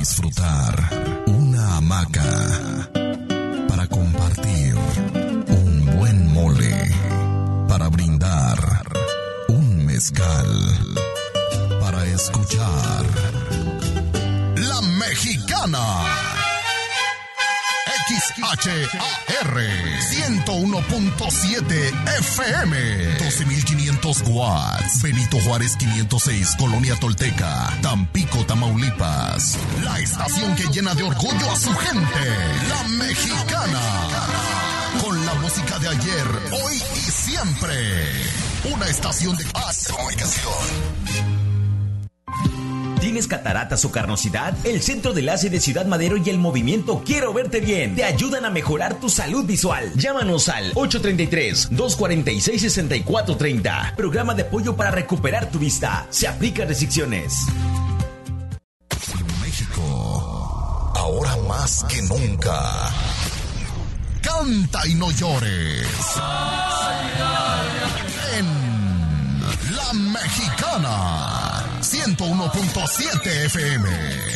disfrutar, una hamaca. Para compartir, un buen mole. Para brindar, un mezcal. Para escuchar, La Mexicana. XHAR 101.7 FM, 12.500 watts. Benito Juárez 506, Colonia Tolteca, Tampico, Tamaulipas. La estación que llena de orgullo a su gente, La Mexicana. Con la música de ayer, hoy y siempre. Una estación de comunicación. ¿Tienes cataratas o carnosidad? El Centro de Láser de Ciudad Madero y el movimiento Quiero Verte Bien te ayudan a mejorar tu salud visual. Llámanos al 833-246-6430. Programa de apoyo para recuperar tu vista. Se aplican restricciones. México, ahora más que nunca. Canta y no llores. En La Mexicana 101.7 FM.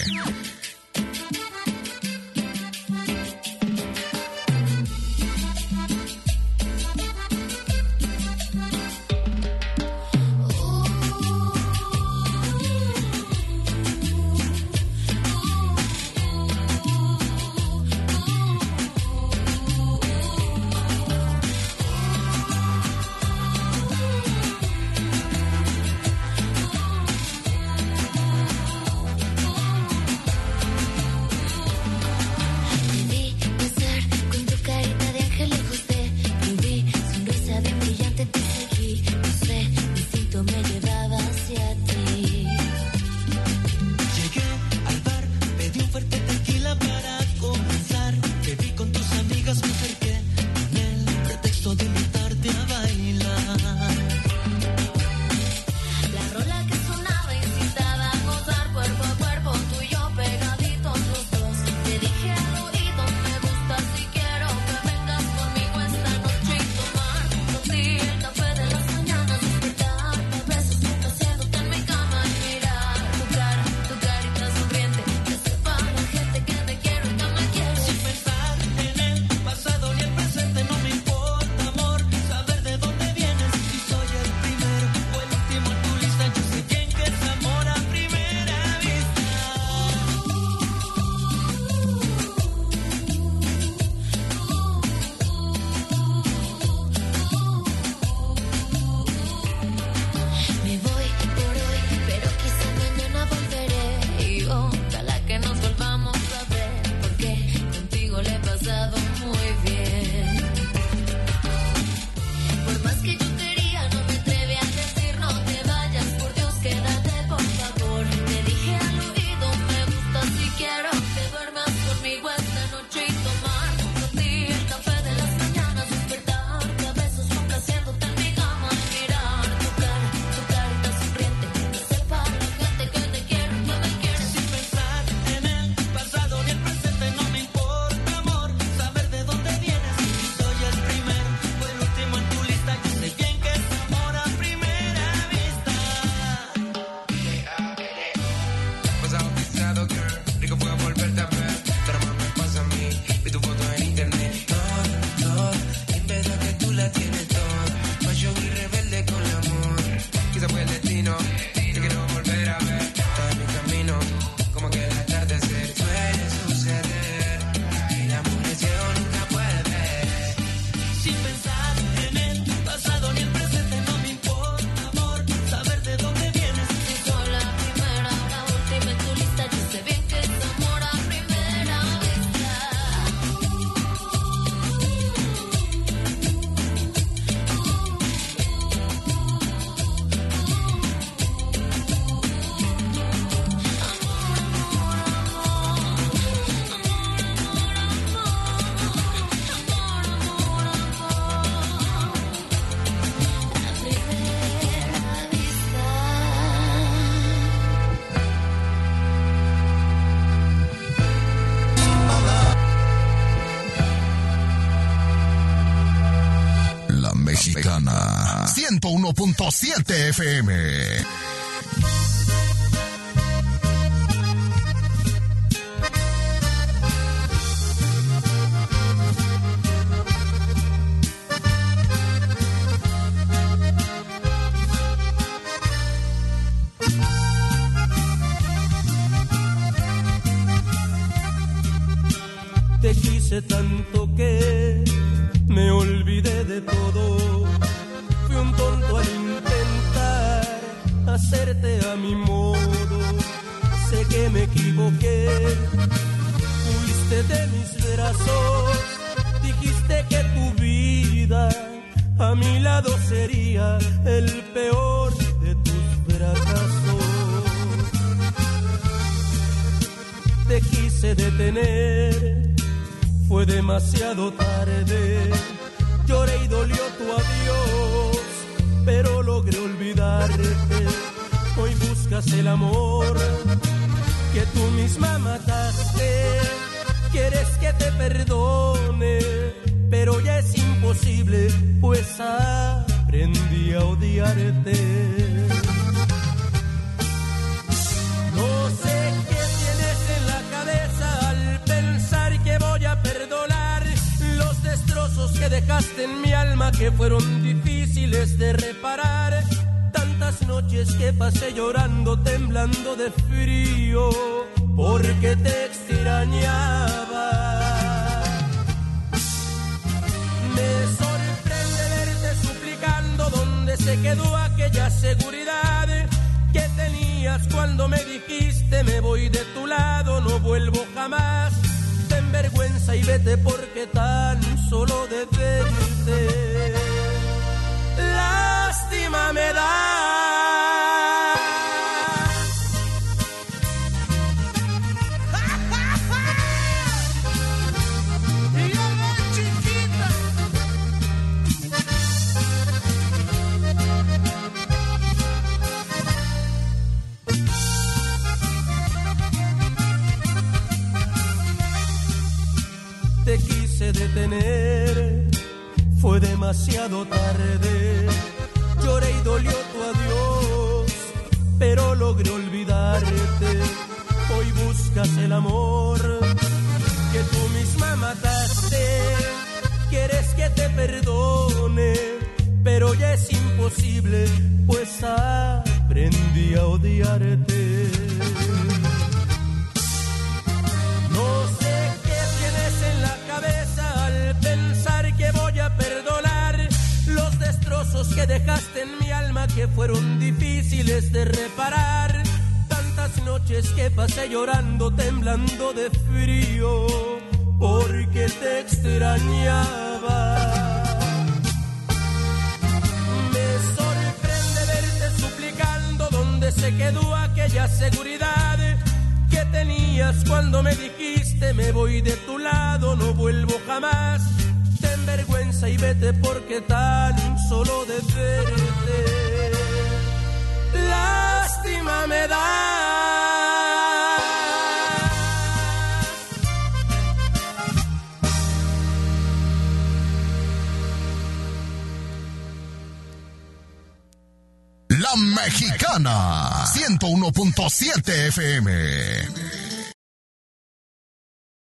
Mexicana 101.7 FM. Te quise tanto que me olvidé de todo. Fui un tonto al intentar hacerte a mi modo. Sé que me equivoqué, huiste de mis brazos. Dijiste que tu vida a mi lado sería el peor de tus fracasos. Te quise detener, fue demasiado tarde. Lloré y dolió tu adiós, pero logré olvidarte. Hoy buscas el amor que tú misma mataste. Quieres que te perdone, pero ya es imposible, pues aprendí a odiarte. No sé qué tienes en la cabeza al pensar que voy a perdonar los destrozos que dejaste en mi alma, que fueron difíciles de reparar. Tantas noches que pasé llorando, temblando de frío, porque te extrañaba. Me sorprende verte suplicando dónde se quedó aquella seguridad que tenías cuando me dijiste me voy de tu lado, no vuelvo jamás. Ten vergüenza y vete, porque tan solo de verte lástima me da. Te quise detener, fue demasiado tarde. Lloré y dolió tu adiós, pero logré olvidarte. Hoy buscas el amor que tú misma mataste. Quieres que te perdone, pero ya es imposible, pues aprendí a odiarte. No sé qué tienes en la cabeza al pensar que voy a perdonar los destrozos que dejaste en mi alma, que fueron difíciles de reparar. Tantas noches que pasé llorando, temblando de frío, porque te extrañaba. Me sorprende verte suplicando dónde se quedó aquella seguridad que tenías cuando me dijiste me voy de tu lado, no vuelvo jamás. Ten vergüenza y vete, porque tan solo de verte lástima me da. La Mexicana 101.7 FM.